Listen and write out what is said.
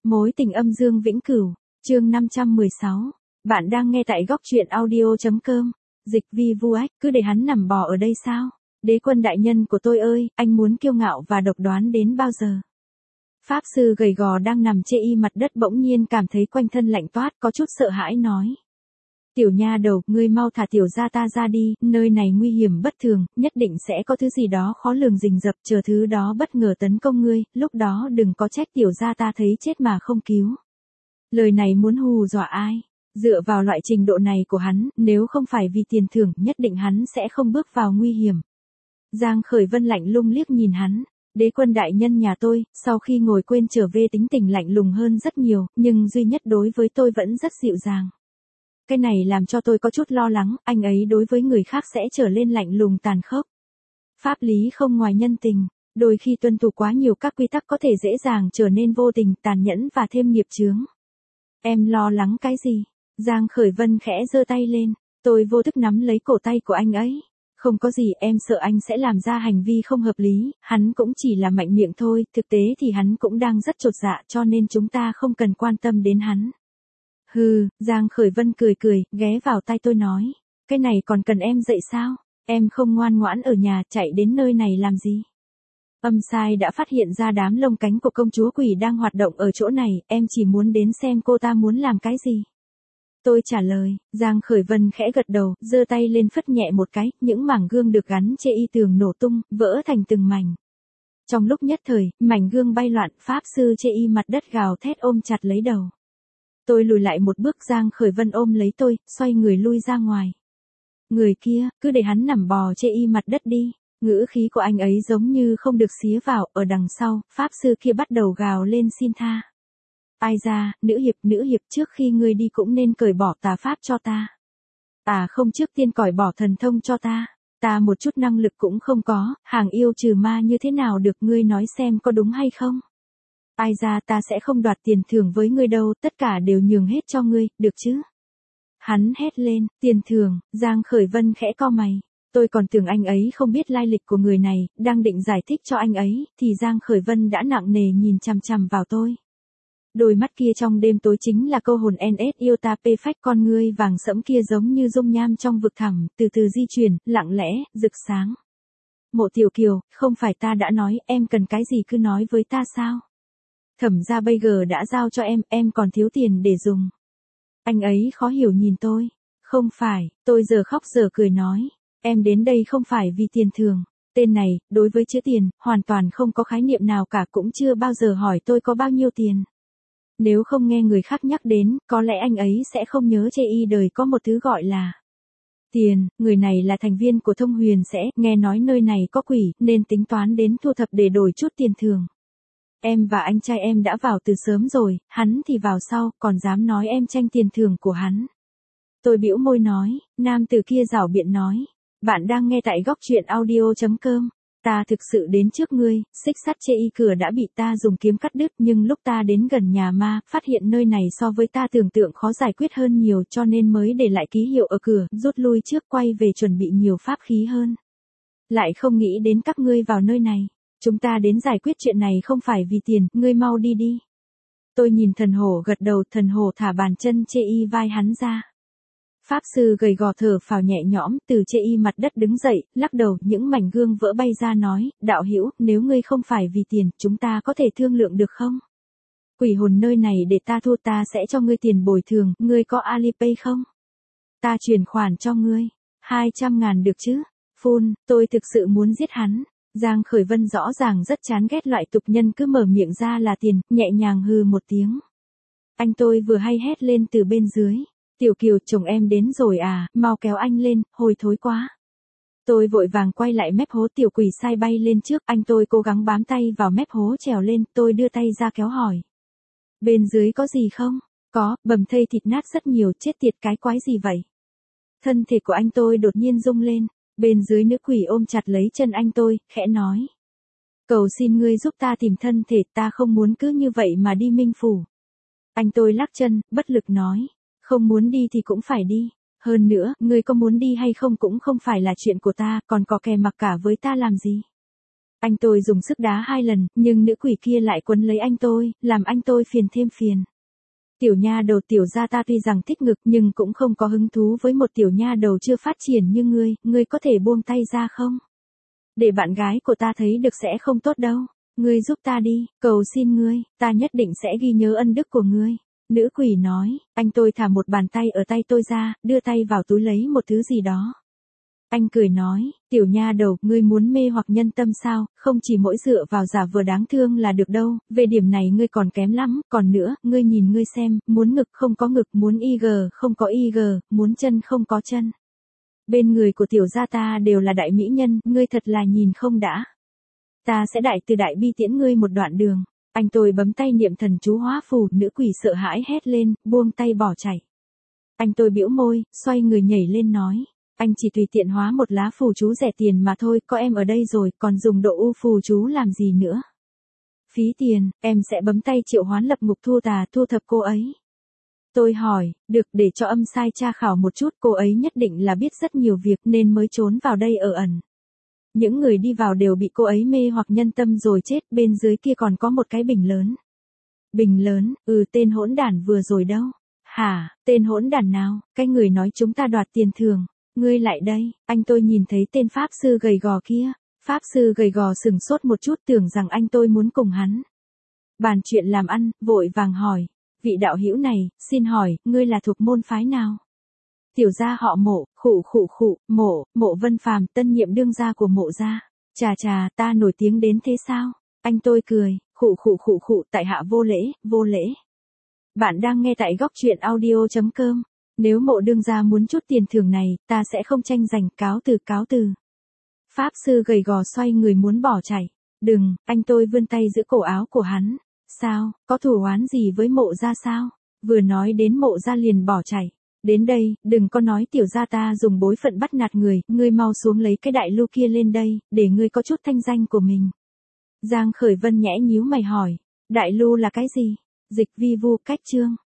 Mối tình âm dương vĩnh cửu, chương 516. Bạn đang nghe tại góc truyện audio.com. Dịch vi vu ách, cứ để hắn nằm bò ở đây sao? Đế quân đại nhân của tôi ơi, anh muốn kiêu ngạo và độc đoán đến bao giờ? Pháp sư gầy gò đang nằm chê y mặt đất bỗng nhiên cảm thấy quanh thân lạnh toát, có chút sợ hãi nói. Tiểu nha đầu, ngươi mau thả tiểu gia ta ra đi, nơi này nguy hiểm bất thường, nhất định sẽ có thứ gì đó khó lường rình rập, chờ thứ đó bất ngờ tấn công ngươi, lúc đó đừng có trách tiểu gia ta thấy chết mà không cứu. Lời này muốn hù dọa ai? Dựa vào loại trình độ này của hắn, nếu không phải vì tiền thưởng, nhất định hắn sẽ không bước vào nguy hiểm. Giang Khởi Vân lạnh lùng liếc nhìn hắn. Đế quân đại nhân nhà tôi, sau khi ngồi quên trở về tính tình lạnh lùng hơn rất nhiều, nhưng duy nhất đối với tôi vẫn rất dịu dàng. Cái này làm cho tôi có chút lo lắng, anh ấy đối với người khác sẽ trở lên lạnh lùng tàn khốc. Pháp lý không ngoài nhân tình, đôi khi tuân thủ quá nhiều các quy tắc có thể dễ dàng trở nên vô tình, tàn nhẫn và thêm nghiệp chướng. Em lo lắng cái gì? Giang Khởi Vân khẽ giơ tay lên, tôi vô thức nắm lấy cổ tay của anh ấy. Không có gì, em sợ anh sẽ làm ra hành vi không hợp lý, hắn cũng chỉ là mạnh miệng thôi, thực tế thì hắn cũng đang rất chột dạ cho nên chúng ta không cần quan tâm đến hắn. Hừ, Giang Khởi Vân cười cười, ghé vào tai tôi nói, cái này còn cần em dạy sao? Em không ngoan ngoãn ở nhà, chạy đến nơi này làm gì? Âm sai đã phát hiện ra đám lông cánh của công chúa quỷ đang hoạt động ở chỗ này, em chỉ muốn đến xem cô ta muốn làm cái gì. Tôi trả lời, Giang Khởi Vân khẽ gật đầu, giơ tay lên phất nhẹ một cái, những mảng gương được gắn trên y tường nổ tung, vỡ thành từng mảnh. Trong lúc nhất thời, mảnh gương bay loạn, pháp sư trên y mặt đất gào thét ôm chặt lấy đầu. Tôi lùi lại một bước, Giang Khởi Vân ôm lấy tôi, xoay người lui ra ngoài. Người kia, cứ để hắn nằm bò trên y mặt đất đi. Ngữ khí của anh ấy giống như không được xía vào, ở đằng sau, pháp sư kia bắt đầu gào lên xin tha. Ai ra, nữ hiệp trước khi ngươi đi cũng nên cởi bỏ tà pháp cho ta. Không trước tiên cởi bỏ thần thông cho ta. Ta một chút năng lực cũng không có, hàng yêu trừ ma như thế nào được, ngươi nói xem có đúng hay không? Ai ra, ta sẽ không đoạt tiền thưởng với ngươi đâu, tất cả đều nhường hết cho ngươi, được chứ? Hắn hét lên, tiền thưởng, Giang Khởi Vân khẽ cau mày. Tôi còn tưởng anh ấy không biết lai lịch của người này, đang định giải thích cho anh ấy, thì Giang Khởi Vân đã nặng nề nhìn chằm chằm vào tôi. Đôi mắt kia trong đêm tối chính là câu hồn NS yêu ta pê phách, con ngươi vàng sẫm kia giống như dung nham trong vực thẳm, từ từ di chuyển, lặng lẽ, rực sáng. Mộ Tiểu Kiều, không phải ta đã nói em cần cái gì cứ nói với ta sao? Thẩm gia bây giờ đã giao cho em còn thiếu tiền để dùng. Anh ấy khó hiểu nhìn tôi. Không phải, tôi giờ khóc giờ cười nói. Em đến đây không phải vì tiền thưởng. Tên này, đối với chữ tiền, hoàn toàn không có khái niệm nào cả, cũng chưa bao giờ hỏi tôi có bao nhiêu tiền. Nếu không nghe người khác nhắc đến, có lẽ anh ấy sẽ không nhớ chê y đời có một thứ gọi là tiền. Người này là thành viên của Thông Huyền sẽ, nghe nói nơi này có quỷ, nên tính toán đến thu thập để đổi chút tiền thưởng. Em và anh trai em đã vào từ sớm rồi, hắn thì vào sau, còn dám nói em tranh tiền thưởng của hắn. Tôi bĩu môi nói, nam tử kia giảo biện nói. Bạn đang nghe tại góc truyện audio.com. Ta thực sự đến trước ngươi, xích sắt chê y cửa đã bị ta dùng kiếm cắt đứt, nhưng lúc ta đến gần nhà ma, phát hiện nơi này so với ta tưởng tượng khó giải quyết hơn nhiều, cho nên mới để lại ký hiệu ở cửa, rút lui trước, quay về chuẩn bị nhiều pháp khí hơn. Lại không nghĩ đến các ngươi vào nơi này. Chúng ta đến giải quyết chuyện này không phải vì tiền, ngươi mau đi đi. Tôi nhìn thần hổ gật đầu, thần hổ thả bàn chân chê y vai hắn ra. Pháp sư gầy gò thở phào nhẹ nhõm, từ chê y mặt đất đứng dậy, lắc đầu, những mảnh gương vỡ bay ra nói, đạo hữu, nếu ngươi không phải vì tiền, chúng ta có thể thương lượng được không? Quỷ hồn nơi này để ta thua, ta sẽ cho ngươi tiền bồi thường, ngươi có Alipay không? Ta chuyển khoản cho ngươi, 200.000 được chứ? Phun, tôi thực sự muốn giết hắn. Giang Khởi Vân rõ ràng rất chán ghét loại tục nhân cứ mở miệng ra là tiền, nhẹ nhàng hừ một tiếng. Anh tôi vừa hay hét lên từ bên dưới. Tiểu Kiều, chồng em đến rồi à, mau kéo anh lên, hôi thối quá. Tôi vội vàng quay lại mép hố, tiểu quỷ sai bay lên trước, anh tôi cố gắng bám tay vào mép hố trèo lên, tôi đưa tay ra kéo hỏi. Bên dưới có gì không? Có, bầm thây thịt nát rất nhiều, chết tiệt cái quái gì vậy? Thân thể của anh tôi đột nhiên rung lên, bên dưới nữ quỷ ôm chặt lấy chân anh tôi, khẽ nói. Cầu xin ngươi giúp ta tìm thân thể, ta không muốn cứ như vậy mà đi Minh Phủ. Anh tôi lắc chân, bất lực nói. Không muốn đi thì cũng phải đi. Hơn nữa, ngươi có muốn đi hay không cũng không phải là chuyện của ta, còn có kè mặc cả với ta làm gì. Anh tôi dùng sức đá 2 lần, nhưng nữ quỷ kia lại quấn lấy anh tôi, làm anh tôi phiền thêm phiền. Tiểu nha đầu, tiểu gia ta tuy rằng thích ngực nhưng cũng không có hứng thú với một tiểu nha đầu chưa phát triển như ngươi có thể buông tay ra không? Để bạn gái của ta thấy được sẽ không tốt đâu. Ngươi giúp ta đi, cầu xin ngươi, ta nhất định sẽ ghi nhớ ân đức của ngươi. Nữ quỷ nói, anh tôi thả một bàn tay ở tay tôi ra, đưa tay vào túi lấy một thứ gì đó. Anh cười nói, tiểu nha đầu, ngươi muốn mê hoặc nhân tâm sao, không chỉ mỗi dựa vào giả vờ đáng thương là được đâu, về điểm này ngươi còn kém lắm, còn nữa, ngươi nhìn ngươi xem, muốn ngực không có ngực, muốn IG không có IG, muốn chân không có chân. Bên người của tiểu gia ta đều là đại mỹ nhân, ngươi thật là nhìn không đã. Ta sẽ đại từ đại bi tiễn ngươi một đoạn đường. Anh tôi bấm tay niệm thần chú hóa phù, nữ quỷ sợ hãi hét lên, buông tay bỏ chạy. Anh tôi bĩu môi, xoay người nhảy lên nói. Anh chỉ tùy tiện hóa một lá phù chú rẻ tiền mà thôi, có em ở đây rồi, còn dùng độ u phù chú làm gì nữa. Phí tiền, em sẽ bấm tay triệu hoán lập ngục thu thập cô ấy. Tôi hỏi, được, để cho âm sai tra khảo một chút, cô ấy nhất định là biết rất nhiều việc nên mới trốn vào đây ở ẩn. Những người đi vào đều bị cô ấy mê hoặc nhân tâm rồi chết, bên dưới kia còn có một cái bình lớn. Bình lớn, tên hỗn đản vừa rồi đâu? Hả, tên hỗn đản nào? Cái người nói chúng ta đoạt tiền thưởng. Ngươi lại đây, anh tôi nhìn thấy tên pháp sư gầy gò kia. Pháp sư gầy gò sừng sốt một chút, tưởng rằng anh tôi muốn cùng hắn bàn chuyện làm ăn, vội vàng hỏi. Vị đạo hữu này, xin hỏi, ngươi là thuộc môn phái nào? Tiểu gia họ Mộ, Mộ Vân Phàm, tân nhiệm đương gia của Mộ gia. Chà, ta nổi tiếng đến thế sao? Anh tôi cười, tại hạ vô lễ. Bạn đang nghe tại góc truyện audio.com. Nếu Mộ đương gia muốn chút tiền thưởng này, ta sẽ không tranh giành, cáo từ. Pháp sư gầy gò xoay người muốn bỏ chạy. Đừng, anh tôi vươn tay giữ cổ áo của hắn. Sao, có thù oán gì với Mộ gia sao? Vừa nói đến Mộ gia liền bỏ chạy. Đến đây, đừng có nói tiểu gia ta dùng bối phận bắt nạt người, ngươi mau xuống lấy cái đại lu kia lên đây, để ngươi có chút thanh danh của mình. Giang Khởi Vân nhẽ nhíu mày hỏi, đại lu là cái gì? Dịch vi vu cách chương.